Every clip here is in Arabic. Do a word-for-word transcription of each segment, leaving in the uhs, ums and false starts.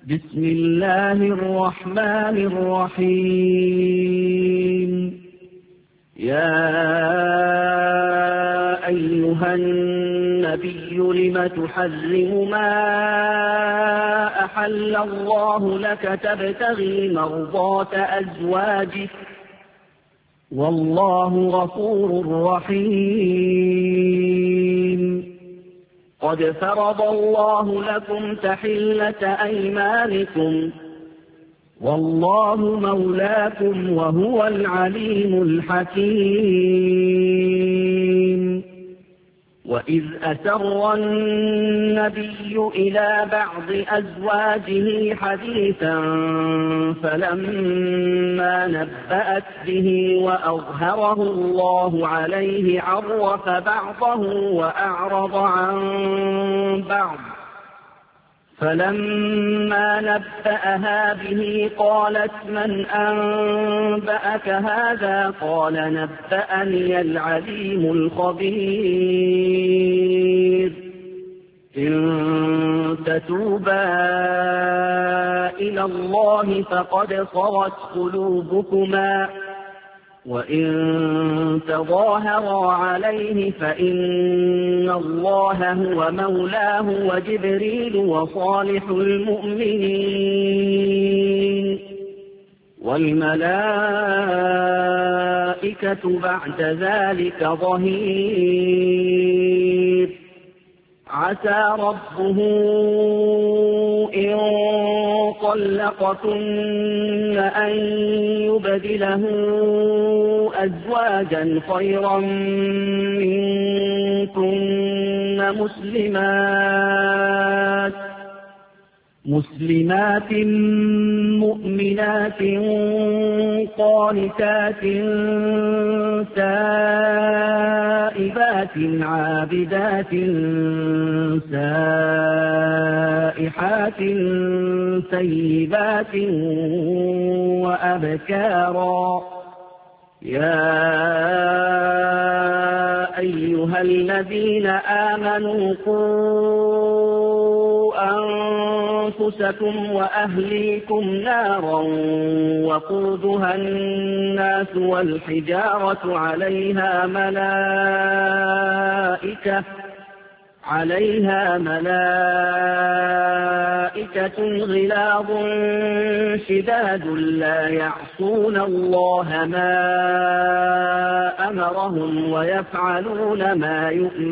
بسم الله الرحمن الرحيم. يا أيها النبي لم تحرم ما أحل الله لك تبتغي مرضات أزواجك والله غفور رحيم. قد فرض الله لكم تحلة أيمانكم والله مولاكم وهو العليم الحكيم. وإذ أسر النبي إلى بعض أزواجه حديثا فلما نبأت به وأظهره الله عليه عرف بعضه وأعرض عن بعض، فلما نبأها به قالت من أنبأك هذا؟ قال نبأني العليم الخبير. إن تتوبا إلى الله فقد صغت قلوبكما، وإن تظاهرا عليه فإن الله هو مولاه وجبريل وصالح المؤمنين والملائكة بعد ذلك ظهير. عسى ربه إن طلقكن أن يبدله أزواجا خيرا منكن مسلمات مسلمات مؤمنات قانتات تائبات عابدات سائحات ثيبات وأبكارا. يا أيها الذين آمنوا قوا أنفسكم وأهليكم نارا وقودها الناس والحجارة عليها ملائكة عليها ملائكة غلاظ شداد لا يعصون الله ما أمرهم ويفعلون ما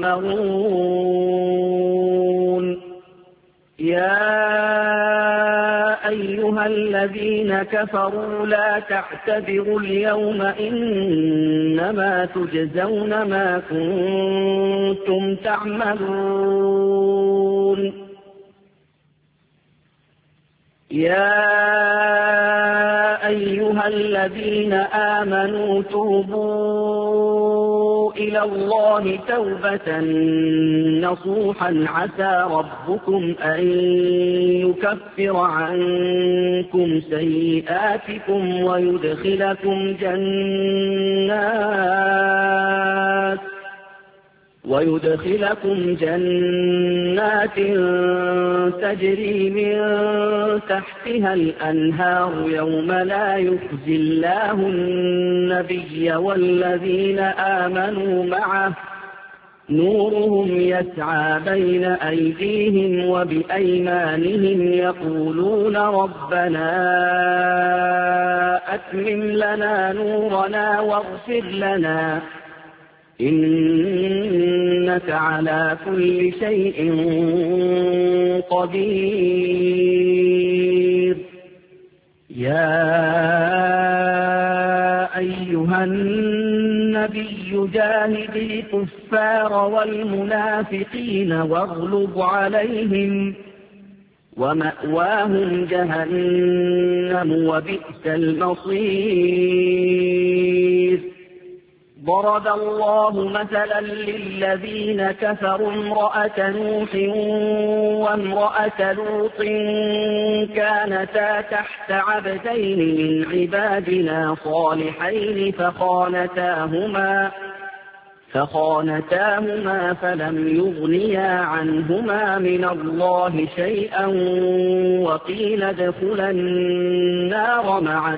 يؤمرون. يا أيها الذين كفروا لا تعتذروا اليوم إنما تجزون ما كنتم تعملون. يا أيها الذين آمنوا توبوا إلى الله توبة نصوحا عسى ربكم أن يكفر عنكم سيئاتكم ويدخلكم جنات ويدخلكم جنات تجري من تحتها الأنهار يوم لا يخزي الله النبي والذين آمنوا معه نورهم يسعى بين أيديهم وبأيمانهم يقولون ربنا أتمم لنا نورنا واغفر لنا إنك على كل شيء قدير. يا أيها النبي جاهد الكفار والمنافقين واغلظ عليهم ومأواهم جهنم وبئس المصير. ضرب الله مثلا للذين كفروا امرأة نوح وامرأة لوط كانتا تحت عبدين من عبادنا صالحين فخانتاهما فخانتاهما فلم يغنيا عنهما من الله شيئا وقيل ادخلا النار مع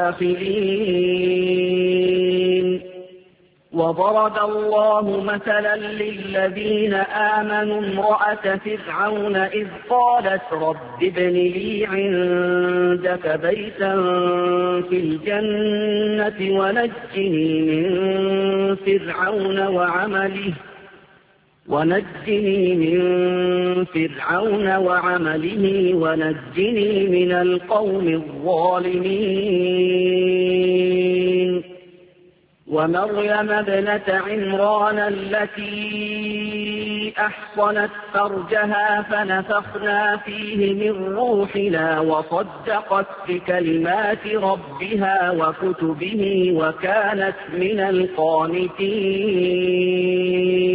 الداخلين. وضرب الله مثلا للذين آمنوا امرأة فرعون إذ قالت رب ابن لي عندك بيتا في الجنة ونجني من فرعون وعمله ونجني من فرعون وعمله ونجني من القوم الظالمين. ومريم ابنة عمران التي أحصنت فرجها فنفخنا فيه من روحنا وصدقت بكلمات ربها وكتبه وكانت من القانتين.